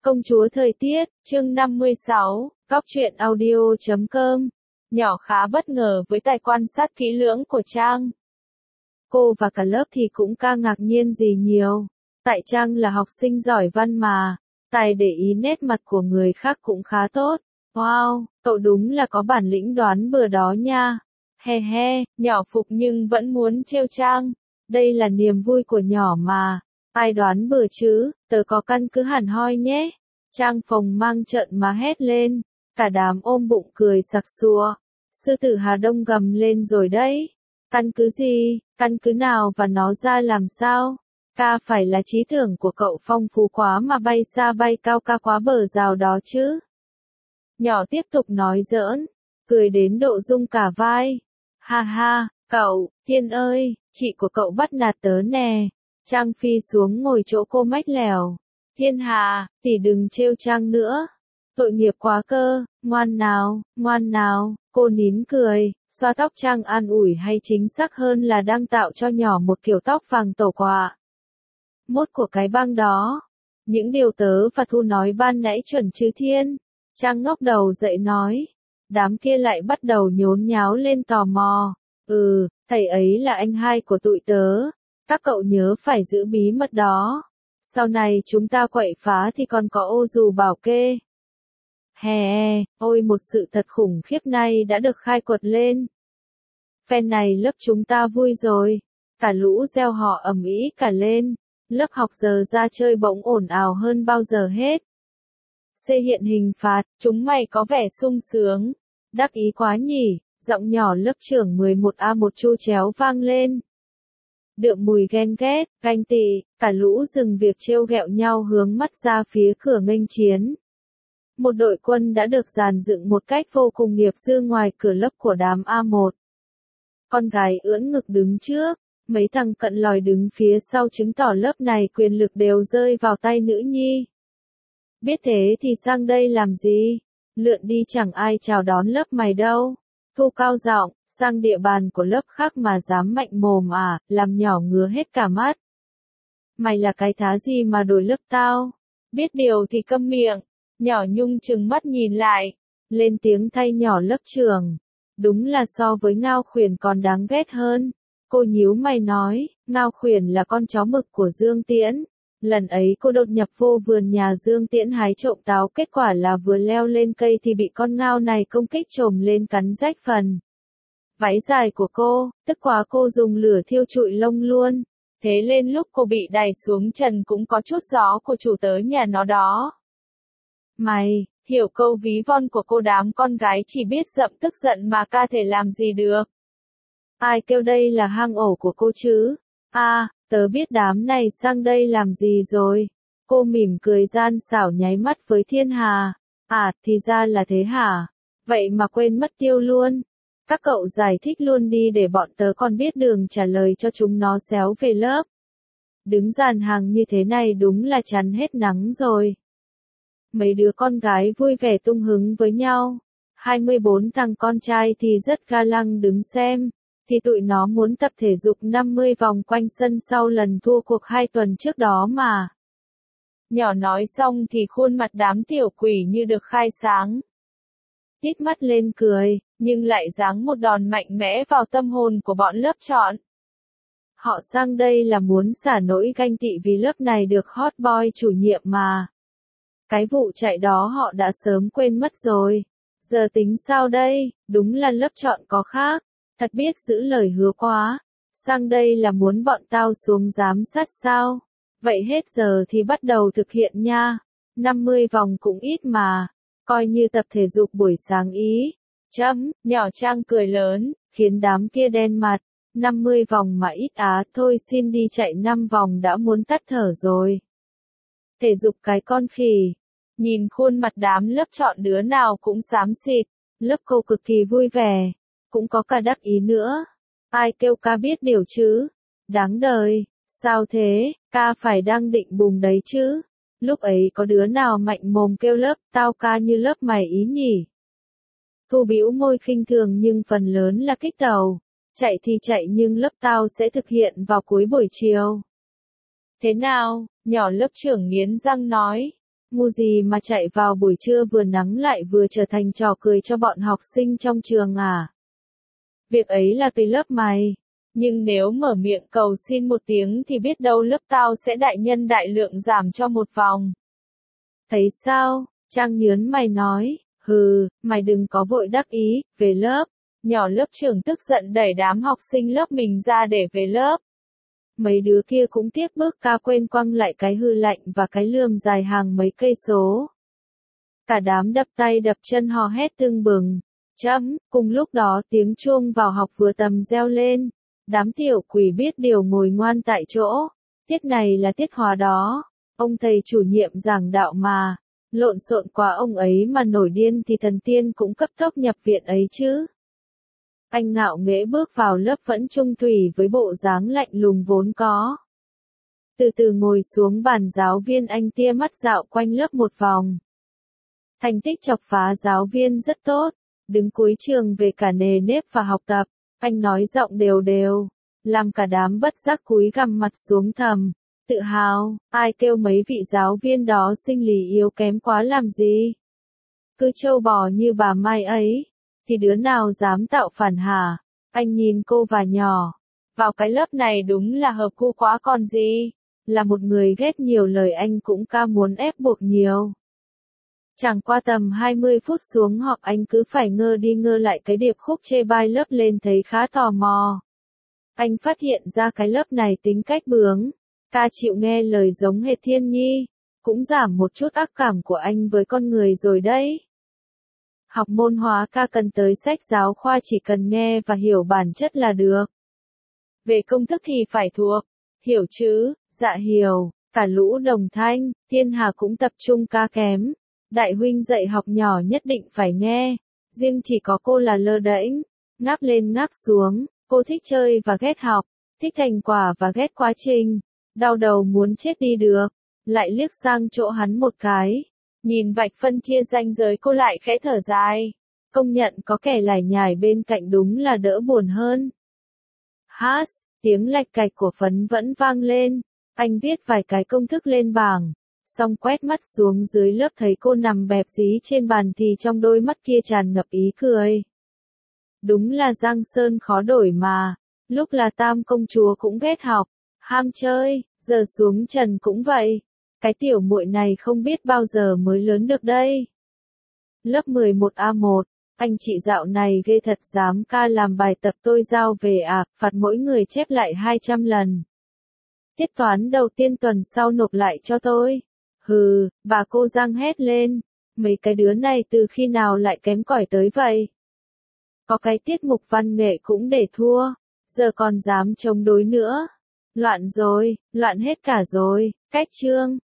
Công chúa thời tiết, chương 56, Góc truyện audio.com. Nhỏ khá bất ngờ với tài quan sát kỹ lưỡng của Trang. Cô và cả lớp thì cũng ca ngạc nhiên gì nhiều. Tại Trang là học sinh giỏi văn mà, tài để ý nét mặt của người khác cũng khá tốt. Wow, cậu đúng là có bản lĩnh đoán bừa đó nha. He he, nhỏ phục nhưng vẫn muốn trêu Trang. Đây là niềm vui của nhỏ mà. Ai đoán bừa chứ, tớ có căn cứ hẳn hoi nhé. Trang phồng mang trận mà hét lên. Cả đám ôm bụng cười sặc sụa. Sư tử Hà Đông gầm lên rồi đấy. Căn cứ gì, căn cứ nào và nó ra làm sao? Ca phải là trí tưởng của cậu phong phú quá mà bay xa bay cao ca quá bờ rào đó chứ. Nhỏ tiếp tục nói giỡn, cười đến độ rung cả vai. Ha ha, cậu, Thiên ơi, chị của cậu bắt nạt tớ nè. Trang phi xuống ngồi chỗ cô mách lèo. Thiên Hà, tỷ đừng trêu Trang nữa. Tội nghiệp quá cơ, ngoan nào, cô nín cười, xoa tóc Trang an ủi hay chính xác hơn là đang tạo cho nhỏ một kiểu tóc vàng tổ quạ. Mốt của cái băng đó. Những điều tớ và Thu nói ban nãy chuẩn chứ Thiên. Trang ngóc đầu dậy nói. Đám kia lại bắt đầu nhốn nháo lên tò mò. Thầy ấy là anh hai của tụi tớ. Các cậu nhớ phải giữ bí mật đó. Sau này chúng ta quậy phá thì còn có ô dù bảo kê. Ôi một sự thật khủng khiếp này đã được khai quật lên. Phen này lớp chúng ta vui rồi. Cả lũ reo hò ầm ĩ cả lên. Lớp học giờ ra chơi bỗng ồn ào hơn bao giờ hết. Xê hiện hình phạt, chúng mày có vẻ sung sướng. Đắc ý quá nhỉ, giọng nhỏ lớp trưởng 11A1 chu chéo vang lên. Đượm mùi ghen ghét, ganh tị, cả lũ dừng việc trêu ghẹo nhau hướng mắt ra phía cửa nghênh chiến. Một đội quân đã được dàn dựng một cách vô cùng nghiệp dư ngoài cửa lớp của đám A1. Con gái ưỡn ngực đứng trước, mấy thằng cận lòi đứng phía sau chứng tỏ lớp này quyền lực đều rơi vào tay nữ nhi. Biết thế thì sang đây làm gì? Lượn đi chẳng ai chào đón lớp mày đâu. Thu cao giọng, sang địa bàn của lớp khác mà dám mạnh mồm à, làm nhỏ ngứa hết cả mắt. Mày là cái thá gì mà đổi lớp tao? Biết điều thì câm miệng. Nhỏ Nhung trừng mắt nhìn lại, lên tiếng thay nhỏ lớp trưởng. Đúng là so với Ngao Khuyển còn đáng ghét hơn. Cô nhíu mày nói, Ngao Khuyển là con chó mực của Dương Tiễn. Lần ấy cô đột nhập vô vườn nhà Dương Tiễn hái trộm táo, kết quả là vừa leo lên cây thì bị con ngao này công kích chồm lên cắn rách phần váy dài của cô, tức quá cô dùng lửa thiêu trụi lông luôn. Thế lên lúc cô bị đày xuống trần cũng có chút gió của chủ tớ nhà nó đó. Mày, hiểu câu ví von của cô đám con gái chỉ biết dậm tức giận mà ca thể làm gì được. Ai kêu đây là hang ổ của cô chứ? Tớ biết đám này sang đây làm gì rồi. Cô mỉm cười gian xảo nháy mắt với Thiên Hà. Thì ra là thế hả? Vậy mà quên mất tiêu luôn. Các cậu giải thích luôn đi để bọn tớ còn biết đường trả lời cho chúng nó xéo về lớp. Đứng dàn hàng như thế này đúng là chắn hết nắng rồi. Mấy đứa con gái vui vẻ tung hứng với nhau. 24 thằng con trai thì rất ga lăng đứng xem. Thì tụi nó muốn tập thể dục 50 vòng quanh sân sau lần thua cuộc 2 tuần trước đó mà. Nhỏ nói xong thì khuôn mặt đám tiểu quỷ như được khai sáng. Tít mắt lên cười, nhưng lại giáng một đòn mạnh mẽ vào tâm hồn của bọn lớp chọn. Họ sang đây là muốn xả nỗi ganh tị vì lớp này được hot boy chủ nhiệm mà. Cái vụ chạy đó họ đã sớm quên mất rồi. Giờ tính sao đây, đúng là lớp chọn có khác. Thật biết giữ lời hứa quá. Sang đây là muốn bọn tao xuống giám sát sao? Vậy hết giờ thì bắt đầu thực hiện nha. 50 vòng cũng ít mà. Coi như tập thể dục buổi sáng ý. Nhỏ Trang cười lớn, khiến đám kia đen mặt. 50 vòng mà ít thôi xin đi chạy 5 vòng đã muốn tắt thở rồi. Thể dục cái con khỉ. Nhìn khuôn mặt đám lớp chọn đứa nào cũng xám xịt. Lớp cô cực kỳ vui vẻ. Cũng có cả đắc ý nữa. Ai kêu ca biết điều chứ? Đáng đời. Sao thế? Ca phải đang định bùng đấy chứ? Lúc ấy có đứa nào mạnh mồm kêu lớp tao ca như lớp mày ý nhỉ? Thu bĩu môi khinh thường nhưng phần lớn là kích tàu. Chạy thì chạy nhưng lớp tao sẽ thực hiện vào cuối buổi chiều. Thế nào? Nhỏ lớp trưởng nghiến răng nói. ngu gì mà chạy vào buổi trưa vừa nắng lại vừa trở thành trò cười cho bọn học sinh trong trường à? Việc ấy là tùy lớp mày. Nhưng nếu mở miệng cầu xin một tiếng thì biết đâu lớp tao sẽ đại nhân đại lượng giảm cho một vòng. Thấy sao? Trang nhớn mày nói, hừ, mày đừng có vội đắc ý, về lớp. Nhỏ lớp trưởng tức giận đẩy đám học sinh lớp mình ra để về lớp. Mấy đứa kia cũng tiếp bước ca quên quăng lại cái hư lạnh và cái lườm dài hàng mấy cây số. Cả đám đập tay đập chân hò hét tưng bừng. Cùng lúc đó tiếng chuông vào học vừa tầm reo lên. Đám tiểu quỷ biết điều ngồi ngoan tại chỗ. Tiết này là tiết hóa đó. Ông thầy chủ nhiệm giảng đạo mà. Lộn xộn quá ông ấy mà nổi điên thì thần tiên cũng cấp tốc nhập viện ấy chứ. Anh ngạo nghễ bước vào lớp vẫn trung thủy với bộ dáng lạnh lùng vốn có. Từ từ ngồi xuống bàn giáo viên, anh tia mắt dạo quanh lớp một vòng. Thành tích chọc phá giáo viên rất tốt, đứng cuối trường về cả nề nếp và học tập, anh nói giọng đều đều, làm cả đám bất giác cúi gằm mặt xuống thầm, tự hào, ai kêu mấy vị giáo viên đó sinh lý yếu kém quá làm gì. Cứ trâu bò như bà Mai ấy, thì đứa nào dám tạo phản hả? Anh nhìn cô và nhỏ, vào cái lớp này đúng là hợp gu quá còn gì, là một người ghét nhiều lời anh cũng ca muốn ép buộc nhiều. Chẳng qua tầm 20 phút xuống họp anh cứ phải ngơ đi ngơ lại cái điệp khúc chê bai lớp lên thấy khá tò mò. Anh phát hiện ra cái lớp này tính cách bướng, ca chịu nghe lời giống hệt Thiên Nhi, cũng giảm một chút ác cảm của anh với con người rồi đấy. Học môn hóa ca cần tới sách giáo khoa chỉ cần nghe và hiểu bản chất là được. Về công thức thì phải thuộc, hiểu chứ, dạ hiểu, cả lũ đồng thanh, Thiên Hà cũng tập trung ca kém. Đại huynh dạy học nhỏ nhất định phải nghe, riêng chỉ có cô là lơ đễnh, ngáp lên ngáp xuống, cô thích chơi và ghét học, thích thành quả và ghét quá trình, đau đầu muốn chết đi được, lại liếc sang chỗ hắn một cái, nhìn vạch phân chia ranh giới cô lại khẽ thở dài, công nhận có kẻ lải nhải bên cạnh đúng là đỡ buồn hơn. Hát, tiếng lạch cạch của phấn vẫn vang lên, anh viết vài cái công thức lên bảng. Xong quét mắt xuống dưới lớp thấy cô nằm bẹp dí trên bàn thì trong đôi mắt kia tràn ngập ý cười. Đúng là Giang Sơn khó đổi mà, lúc là Tam công chúa cũng ghét học, ham chơi, giờ xuống trần cũng vậy. Cái tiểu muội này không biết bao giờ mới lớn được đây. Lớp 11A1, anh chị dạo này ghê thật, dám ca làm bài tập tôi giao về à, phạt mỗi người chép lại 200 lần. Tiết toán đầu tiên tuần sau nộp lại cho tôi. Hừ, bà cô Giang hét lên, mấy cái đứa này từ khi nào lại kém cỏi tới vậy? Có cái tiết mục văn nghệ cũng để thua, giờ còn dám chống đối nữa. Loạn rồi, loạn hết cả rồi, cách chương.